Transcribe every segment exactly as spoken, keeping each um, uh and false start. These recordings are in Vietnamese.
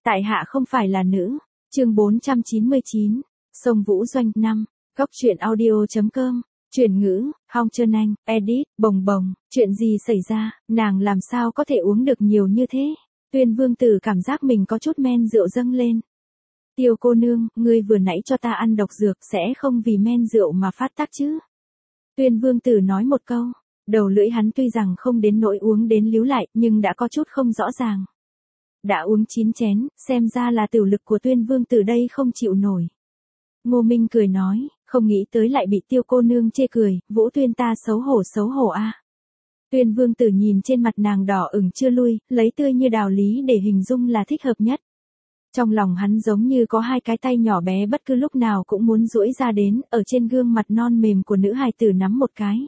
Tại hạ không phải là nữ. Chương bốn trăm chín mươi chín. Sông Vũ Doanh năm. Góc truyện audio.com. Chuyển ngữ, Hong Trân Anh, edit, bồng bồng, chuyện gì xảy ra, nàng làm sao có thể uống được nhiều như thế? Tuyên Vương Tử cảm giác mình có chút men rượu dâng lên. Tiêu cô nương, ngươi vừa nãy cho ta ăn độc dược sẽ không vì men rượu mà phát tác chứ? Tuyên Vương Tử nói một câu, đầu lưỡi hắn tuy rằng không đến nỗi uống đến líu lại nhưng đã có chút không rõ ràng. Đã uống chín chén, xem ra là tiểu lực của Tuyên Vương Tử đây không chịu nổi. Ngô Minh cười nói, không nghĩ tới lại bị Tiêu cô nương chê cười, Vũ Tuyên ta xấu hổ xấu hổ a. À. Tuyên Vương Tử nhìn trên mặt nàng đỏ ửng chưa lui, lấy tươi như đào lý để hình dung là thích hợp nhất. Trong lòng hắn giống như có hai cái tay nhỏ bé bất cứ lúc nào cũng muốn duỗi ra đến, ở trên gương mặt non mềm của nữ hài tử nắm một cái.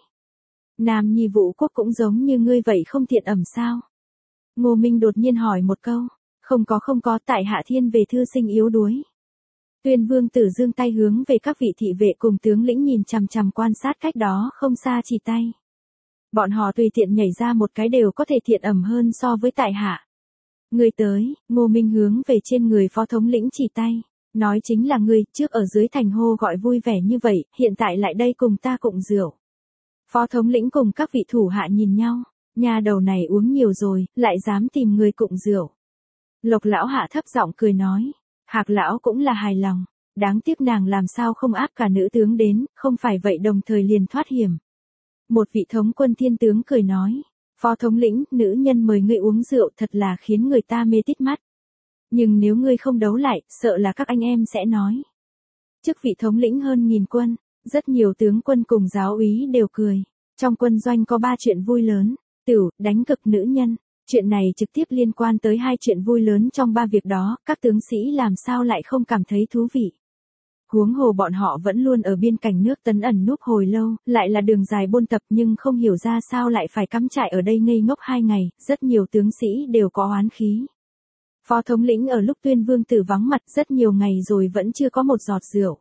Nam nhi Vũ Quốc cũng giống như ngươi vậy không thiện ẩm sao? Ngô Minh đột nhiên hỏi một câu, không có không có, tại hạ thiên về thư sinh yếu đuối. Tuyên Vương Tử giương tay hướng về các vị thị vệ cùng tướng lĩnh nhìn chằm chằm quan sát cách đó không xa chỉ tay. Bọn họ tùy tiện nhảy ra một cái đều có thể thiện ẩm hơn so với tại hạ. Người tới, Ngô Minh hướng về trên người phó thống lĩnh chỉ tay, nói chính là ngươi, trước ở dưới thành hô gọi vui vẻ như vậy, hiện tại lại đây cùng ta cụng rượu. Phó thống lĩnh cùng các vị thủ hạ nhìn nhau, nhà đầu này uống nhiều rồi, lại dám tìm người cụng rượu. Lộc lão hạ thấp giọng cười nói, Hạc lão cũng là hài lòng, đáng tiếc nàng làm sao không áp cả nữ tướng đến, không phải vậy đồng thời liền thoát hiểm. Một vị thống quân thiên tướng cười nói, phó thống lĩnh, nữ nhân mời ngươi uống rượu thật là khiến người ta mê tít mắt. Nhưng nếu ngươi không đấu lại, sợ là các anh em sẽ nói. Chức vị thống lĩnh hơn nghìn quân, rất nhiều tướng quân cùng giáo úy đều cười. Trong quân doanh có ba chuyện vui lớn, tửu, đánh cực nữ nhân. Chuyện này trực tiếp liên quan tới hai chuyện vui lớn trong ba việc đó, các tướng sĩ làm sao lại không cảm thấy thú vị. Huống hồ bọn họ vẫn luôn ở biên cảnh nước Tấn ẩn núp hồi lâu, lại là đường dài buôn tập nhưng không hiểu ra sao lại phải cắm trại ở đây ngây ngốc hai ngày, rất nhiều tướng sĩ đều có oán khí. Phó thống lĩnh ở lúc Tuyên Vương Tử vắng mặt rất nhiều ngày rồi vẫn chưa có một giọt rượu.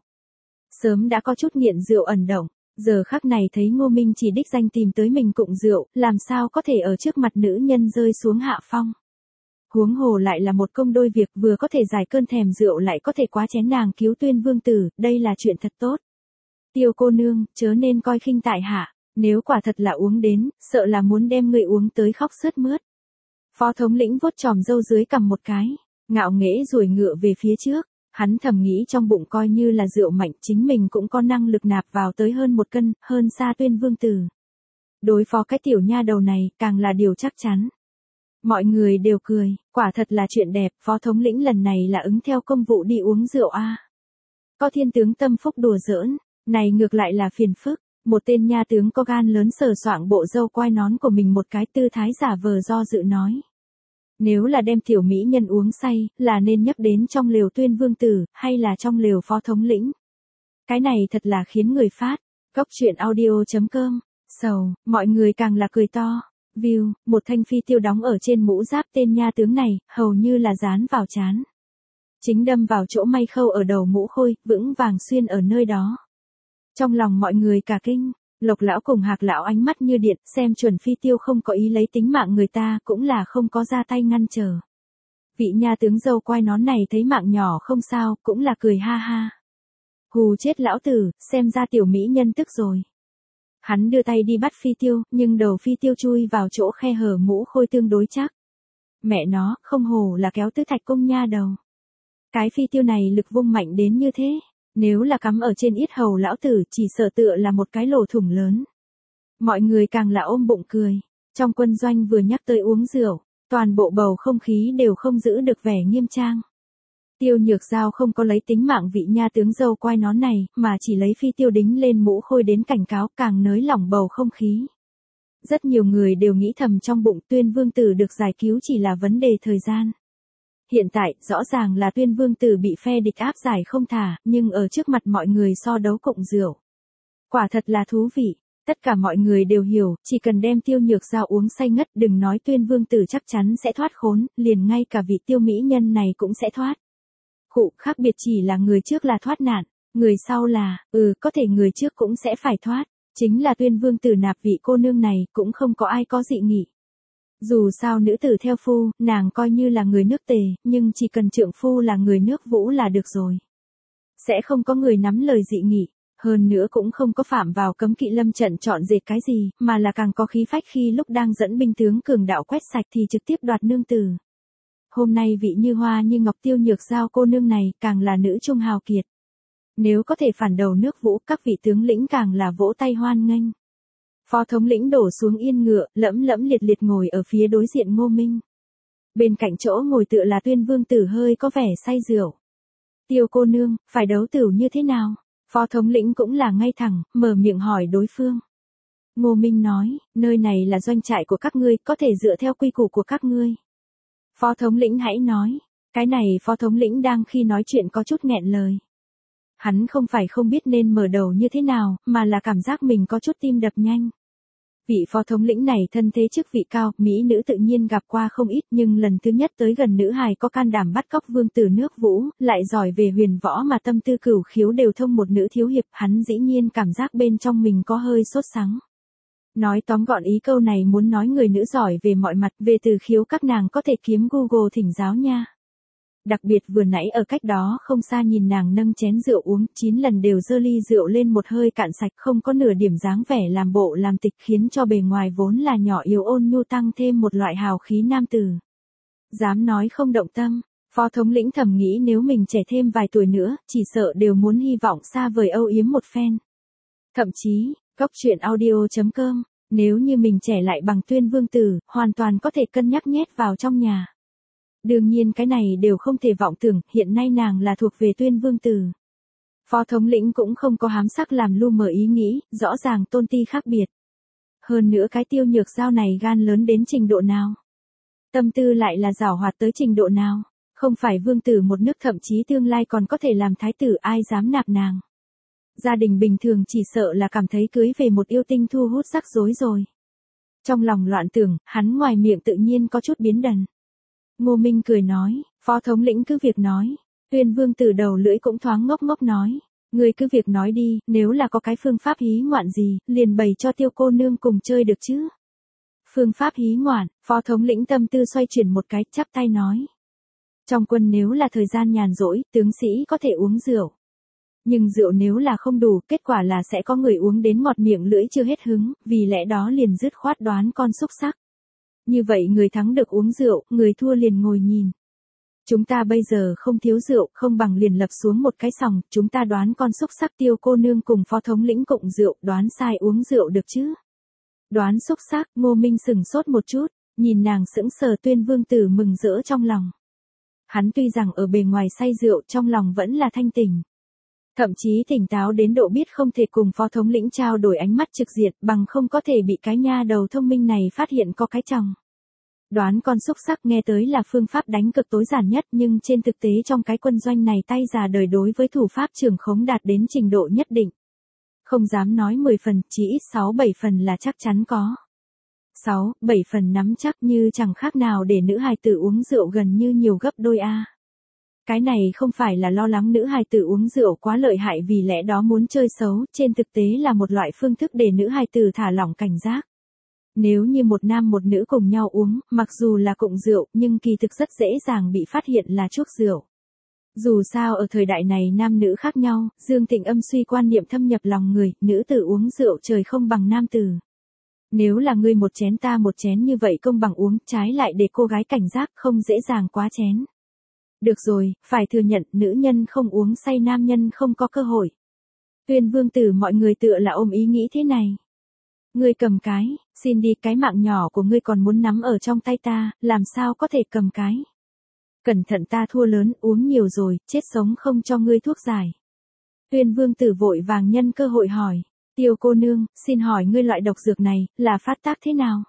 Sớm đã có chút nghiện rượu ẩn động, giờ khắc này thấy Ngô Minh chỉ đích danh tìm tới mình cụng rượu, làm sao có thể ở trước mặt nữ nhân rơi xuống hạ phong. Huống hồ lại là một công đôi việc, vừa có thể giải cơn thèm rượu lại có thể quá chén nàng cứu Tuyên Vương Tử, đây là chuyện thật tốt. Tiêu cô nương, chớ nên coi khinh tại hạ, nếu quả thật là uống đến, sợ là muốn đem người uống tới khóc sướt mướt. Phó thống lĩnh vuốt chòm râu dưới cầm một cái, ngạo nghễ rồi ngựa về phía trước, hắn thầm nghĩ trong bụng coi như là rượu mạnh chính mình cũng có năng lực nạp vào tới hơn một cân, hơn xa Tuyên Vương Tử. Đối phó cái tiểu nha đầu này, càng là điều chắc chắn. Mọi người đều cười, quả thật là chuyện đẹp, phó thống lĩnh lần này là ứng theo công vụ đi uống rượu a. À. Có thiên tướng tâm phúc đùa giỡn, này ngược lại là phiền phức, một tên nha tướng có gan lớn sờ soạng bộ râu quai nón của mình một cái tư thái giả vờ do dự nói. Nếu là đem tiểu mỹ nhân uống say, là nên nhắc đến trong lều Tuyên Vương Tử, hay là trong lều phó thống lĩnh? Cái này thật là khiến người phát, góc truyện audio.com, sầu, mọi người càng là cười to. View, một thanh phi tiêu đóng ở trên mũ giáp tên nha tướng này, hầu như là dán vào trán. Chính đâm vào chỗ may khâu ở đầu mũ khôi, vững vàng xuyên ở nơi đó. Trong lòng mọi người cả kinh, Lộc lão cùng Hạc lão ánh mắt như điện, xem chuẩn phi tiêu không có ý lấy tính mạng người ta, cũng là không có ra tay ngăn trở. Vị nha tướng dâu quai nón này thấy mạng nhỏ không sao, cũng là cười ha ha. Hù chết lão tử, xem ra tiểu mỹ nhân tức rồi. Hắn đưa tay đi bắt phi tiêu, nhưng đầu phi tiêu chui vào chỗ khe hở mũ khôi tương đối chắc. Mẹ nó, không hồ là kéo tứ thạch công nha đầu. Cái phi tiêu này lực vung mạnh đến như thế, nếu là cắm ở trên yết hầu lão tử chỉ sợ tựa là một cái lỗ thủng lớn. Mọi người càng là ôm bụng cười, trong quân doanh vừa nhắc tới uống rượu, toàn bộ bầu không khí đều không giữ được vẻ nghiêm trang. Tiêu Nhược Giao không có lấy tính mạng vị nha tướng dâu quai nón này, mà chỉ lấy phi tiêu đính lên mũ khôi đến cảnh cáo, càng nới lỏng bầu không khí. Rất nhiều người đều nghĩ thầm trong bụng Tuyên Vương Tử được giải cứu chỉ là vấn đề thời gian. Hiện tại, rõ ràng là Tuyên Vương Tử bị phe địch áp giải không thả, nhưng ở trước mặt mọi người so đấu cụng rượu. Quả thật là thú vị, tất cả mọi người đều hiểu, chỉ cần đem Tiêu Nhược Giao uống say ngất, đừng nói Tuyên Vương Tử chắc chắn sẽ thoát khốn, liền ngay cả vị tiêu mỹ nhân này cũng sẽ thoát. Khụ, khác biệt chỉ là người trước là thoát nạn, người sau là, ừ, có thể người trước cũng sẽ phải thoát, chính là Tuyên Vương Tử nạp vị cô nương này, cũng không có ai có dị nghị. Dù sao nữ tử theo phu, nàng coi như là người nước Tề, nhưng chỉ cần trượng phu là người nước Vũ là được rồi. Sẽ không có người nắm lời dị nghị, hơn nữa cũng không có phạm vào cấm kỵ lâm trận chọn dệt cái gì, mà là càng có khí phách khi lúc đang dẫn binh tướng cường đạo quét sạch thì trực tiếp đoạt nương tử. Hôm nay vị như hoa như ngọc Tiêu Nhược Giao cô nương này càng là nữ trung hào kiệt. Nếu có thể phản đầu nước Vũ, các vị tướng lĩnh càng là vỗ tay hoan nghênh. Phó thống lĩnh đổ xuống yên ngựa, lẫm lẫm liệt liệt ngồi ở phía đối diện Ngô Minh. Bên cạnh chỗ ngồi tựa là Tuyên Vương tử hơi có vẻ say rượu. Tiêu cô nương, phải đấu tử như thế nào? Phó thống lĩnh cũng là ngay thẳng, mở miệng hỏi đối phương. Ngô Minh nói, nơi này là doanh trại của các ngươi, có thể dựa theo quy củ của các ngươi. Phó thống lĩnh hãy nói, cái này phó thống lĩnh đang khi nói chuyện có chút nghẹn lời. Hắn không phải không biết nên mở đầu như thế nào, mà là cảm giác mình có chút tim đập nhanh. Vị phó thống lĩnh này thân thế chức vị cao, mỹ nữ tự nhiên gặp qua không ít, nhưng lần thứ nhất tới gần nữ hài có can đảm bắt cóc vương tử nước Vũ, lại giỏi về huyền võ mà tâm tư cửu khiếu đều thông một nữ thiếu hiệp, hắn dĩ nhiên cảm giác bên trong mình có hơi sốt sắng. Nói tóm gọn ý câu này muốn nói người nữ giỏi về mọi mặt, về từ khiếu các nàng có thể kiếm Google thỉnh giáo nha. Đặc biệt vừa nãy ở cách đó không xa nhìn nàng nâng chén rượu uống, chín lần đều dơ ly rượu lên một hơi cạn sạch, không có nửa điểm dáng vẻ làm bộ làm tịch, khiến cho bề ngoài vốn là nhỏ yếu ôn nhu tăng thêm một loại hào khí nam tử. Dám nói không động tâm, phó thống lĩnh thầm nghĩ nếu mình trẻ thêm vài tuổi nữa, chỉ sợ đều muốn hy vọng xa vời âu yếm một phen. Thậm chí, góc truyện audio chấm com, nếu như mình trẻ lại bằng Tuyên Vương tử, hoàn toàn có thể cân nhắc nhét vào trong nhà. Đương nhiên cái này đều không thể vọng tưởng, hiện nay nàng là thuộc về Tuyên Vương tử. Phó thống lĩnh cũng không có hám sắc làm lu mờ ý nghĩ, rõ ràng tôn ti khác biệt. Hơn nữa cái Tiêu Nhược Giao này gan lớn đến trình độ nào? Tâm tư lại là giảo hoạt tới trình độ nào? Không phải vương tử một nước, thậm chí tương lai còn có thể làm thái tử, ai dám nạp nàng? Gia đình bình thường chỉ sợ là cảm thấy cưới về một yêu tinh thu hút rắc rối rồi. Trong lòng loạn tưởng, hắn ngoài miệng tự nhiên có chút biến đần. Ngô Minh cười nói, phó thống lĩnh cứ việc nói. Tuyên Vương tử đầu lưỡi cũng thoáng ngốc ngốc nói, người cứ việc nói đi, nếu là có cái phương pháp hí ngoạn gì, liền bày cho Tiêu cô nương cùng chơi được chứ. Phương pháp hí ngoạn, phó thống lĩnh tâm tư xoay chuyển một cái, chắp tay nói. Trong quân nếu là thời gian nhàn rỗi, tướng sĩ có thể uống rượu. Nhưng rượu nếu là không đủ, kết quả là sẽ có người uống đến ngọt miệng lưỡi chưa hết hứng, vì lẽ đó liền dứt khoát đoán con xúc sắc. Như vậy người thắng được uống rượu, người thua liền ngồi nhìn. Chúng ta bây giờ không thiếu rượu, không bằng liền lập xuống một cái sòng, chúng ta đoán con xúc sắc Tiêu cô nương cùng phó thống lĩnh cộng rượu, đoán sai uống rượu được chứ. Đoán xúc sắc, Ngô Minh sừng sốt một chút, nhìn nàng sững sờ. Tuyên Vương tử mừng rỡ trong lòng. Hắn tuy rằng ở bề ngoài say rượu, trong lòng vẫn là thanh tỉnh. Thậm chí tỉnh táo đến độ biết không thể cùng phó thống lĩnh trao đổi ánh mắt trực diện, bằng không có thể bị cái nha đầu thông minh này phát hiện có cái chồng. Đoán con xúc sắc nghe tới là phương pháp đánh cực tối giản nhất, nhưng trên thực tế trong cái quân doanh này tay già đời đối với thủ pháp trưởng khống đạt đến trình độ nhất định. Không dám nói mười phần, chỉ ít sáu bảy phần là chắc chắn có. sáu, bảy phần nắm chắc như chẳng khác nào để nữ hài tử uống rượu gần như nhiều gấp đôi a. Cái này không phải là lo lắng nữ hài tử uống rượu quá lợi hại vì lẽ đó muốn chơi xấu, trên thực tế là một loại phương thức để nữ hài tử thả lỏng cảnh giác. Nếu như một nam một nữ cùng nhau uống, mặc dù là cộng rượu, nhưng kỳ thực rất dễ dàng bị phát hiện là chuốc rượu. Dù sao ở thời đại này nam nữ khác nhau, dương thịnh âm suy quan niệm thâm nhập lòng người, nữ tử uống rượu trời không bằng nam tử. Nếu là ngươi một chén ta một chén như vậy công bằng uống, trái lại để cô gái cảnh giác không dễ dàng quá chén. Được rồi, phải thừa nhận nữ nhân không uống say nam nhân không có cơ hội. Tuyên Vương tử mọi người tựa là ôm ý nghĩ thế này. Ngươi cầm cái, xin đi, cái mạng nhỏ của ngươi còn muốn nắm ở trong tay ta, làm sao có thể cầm cái. Cẩn thận ta thua lớn, uống nhiều rồi, chết sống không cho ngươi thuốc giải. Tuyên Vương tử vội vàng nhân cơ hội hỏi, Tiêu cô nương, xin hỏi ngươi loại độc dược này, là phát tác thế nào?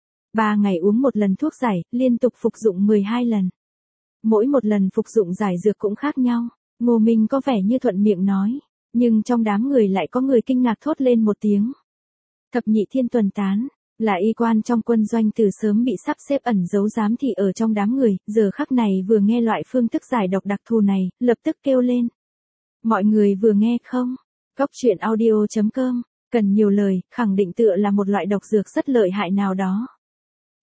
Ba ngày uống một lần thuốc giải, liên tục phục dụng mười hai lần. Mỗi một lần phục dụng giải dược cũng khác nhau. Ngô Minh có vẻ như thuận miệng nói, nhưng trong đám người lại có người kinh ngạc thốt lên một tiếng. Thập nhị thiên tuần tán, là y quan trong quân doanh từ sớm bị sắp xếp ẩn giấu giám thị ở trong đám người, giờ khắc này vừa nghe loại phương thức giải độc đặc thù này, lập tức kêu lên. Mọi người vừa nghe không? Góc truyện audio chấm com, cần nhiều lời, khẳng định tựa là một loại độc dược rất lợi hại nào đó.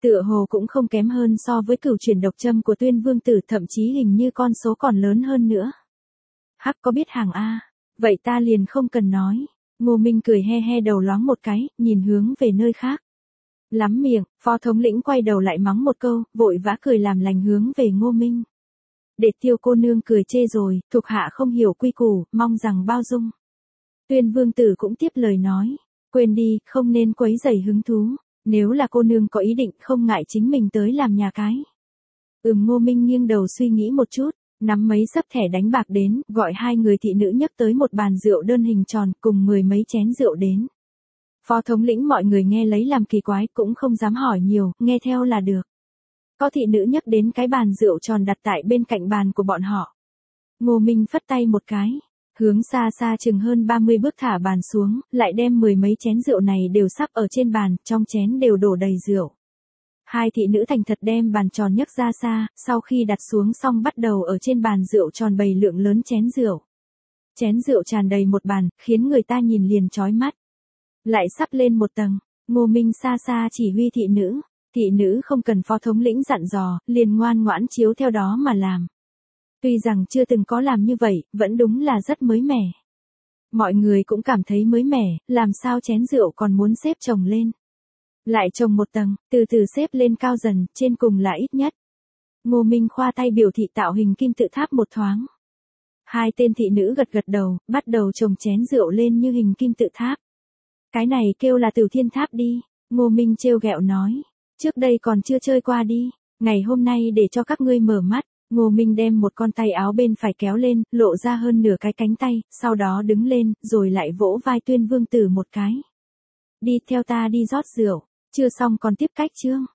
Tựa hồ cũng không kém hơn so với cửu chuyển độc châm của Tuyên Vương Tử, thậm chí hình như con số còn lớn hơn nữa. Hắc có biết hàng A, vậy ta liền không cần nói. Ngô Minh cười he he đầu loáng một cái, nhìn hướng về nơi khác. Lắm miệng, phó thống lĩnh quay đầu lại mắng một câu, vội vã cười làm lành hướng về Ngô Minh. Để Tiêu cô nương cười chê rồi, thuộc hạ không hiểu quy củ, mong rằng bao dung. Tuyên Vương Tử cũng tiếp lời nói, quên đi, không nên quấy rầy hứng thú, nếu là cô nương có ý định không ngại chính mình tới làm nhà cái. Ừm. Ngô Minh nghiêng đầu suy nghĩ một chút, nắm mấy sấp thẻ đánh bạc đến, gọi hai người thị nữ nhấc tới một bàn rượu đơn hình tròn cùng mười mấy chén rượu đến. Phó thống lĩnh mọi người nghe lấy làm kỳ quái, cũng không dám hỏi nhiều, nghe theo là được. Có thị nữ nhấc đến cái bàn rượu tròn đặt tại bên cạnh bàn của bọn họ. Ngô Minh phất tay một cái, hướng xa xa chừng hơn ba mươi bước thả bàn xuống, lại đem mười mấy chén rượu này đều sắp ở trên bàn, trong chén đều đổ đầy rượu. Hai thị nữ thành thật đem bàn tròn nhấc ra xa, sau khi đặt xuống xong bắt đầu ở trên bàn rượu tròn bày lượng lớn chén rượu. Chén rượu tràn đầy một bàn, khiến người ta nhìn liền chói mắt. Lại sắp lên một tầng, Ngô Minh xa xa chỉ huy thị nữ, thị nữ không cần phó thống lĩnh dặn dò, liền ngoan ngoãn chiếu theo đó mà làm. Tuy rằng chưa từng có làm như vậy, vẫn đúng là rất mới mẻ. Mọi người cũng cảm thấy mới mẻ, làm sao chén rượu còn muốn xếp chồng lên. Lại chồng một tầng, từ từ xếp lên cao dần, trên cùng là ít nhất. Ngô Minh khoa tay biểu thị tạo hình kim tự tháp một thoáng. Hai tên thị nữ gật gật đầu, bắt đầu chồng chén rượu lên như hình kim tự tháp. Cái này kêu là Tử Thiên Tháp đi, Ngô Minh trêu ghẹo nói. Trước đây còn chưa chơi qua đi, ngày hôm nay để cho các ngươi mở mắt. Ngô Minh đem một con tay áo bên phải kéo lên, lộ ra hơn nửa cái cánh tay, sau đó đứng lên, rồi lại vỗ vai Tuyên Vương Tử một cái. Đi theo ta đi rót rượu, chưa xong còn tiếp cách chương.